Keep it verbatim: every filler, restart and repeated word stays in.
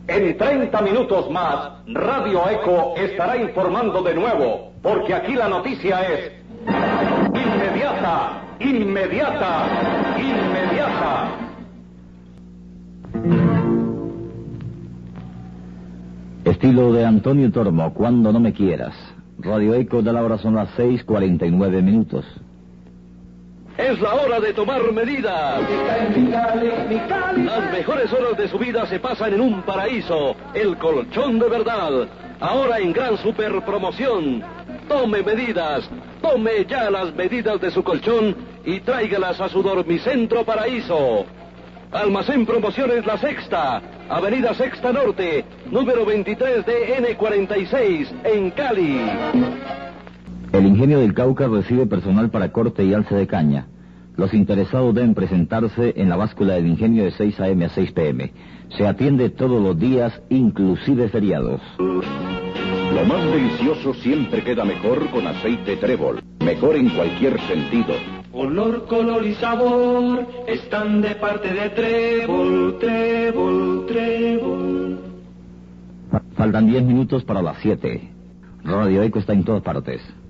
En treinta minutos más, Radio Eco estará informando de nuevo, porque aquí la noticia es inmediata, inmediata, inmediata. Estilo de Antonio Tormo, Cuando no me quieras. Radio Eco de la hora son las seis cuarenta y nueve minutos. Es la hora de tomar medidas. Las mejores horas de su vida se pasan en un paraíso, el colchón de verdad. Ahora en gran super promoción. Tome medidas, tome ya las medidas de su colchón y tráigalas a su Dormicentro Paraíso. Almacén Promociones La Sexta, Avenida Sexta Norte, número veintitrés D N cuarenta y seis, en Cali. El Ingenio del Cauca recibe personal para corte y alce de caña. Los interesados deben presentarse en la báscula del Ingenio de seis a eme a seis pe eme. Se atiende todos los días, inclusive feriados. Lo más delicioso siempre queda mejor con aceite Trébol. Mejor en cualquier sentido. Olor, color y sabor están de parte de Trébol, Trébol, Trébol. Faltan diez minutos para las siete. Radio Eco está en todas partes.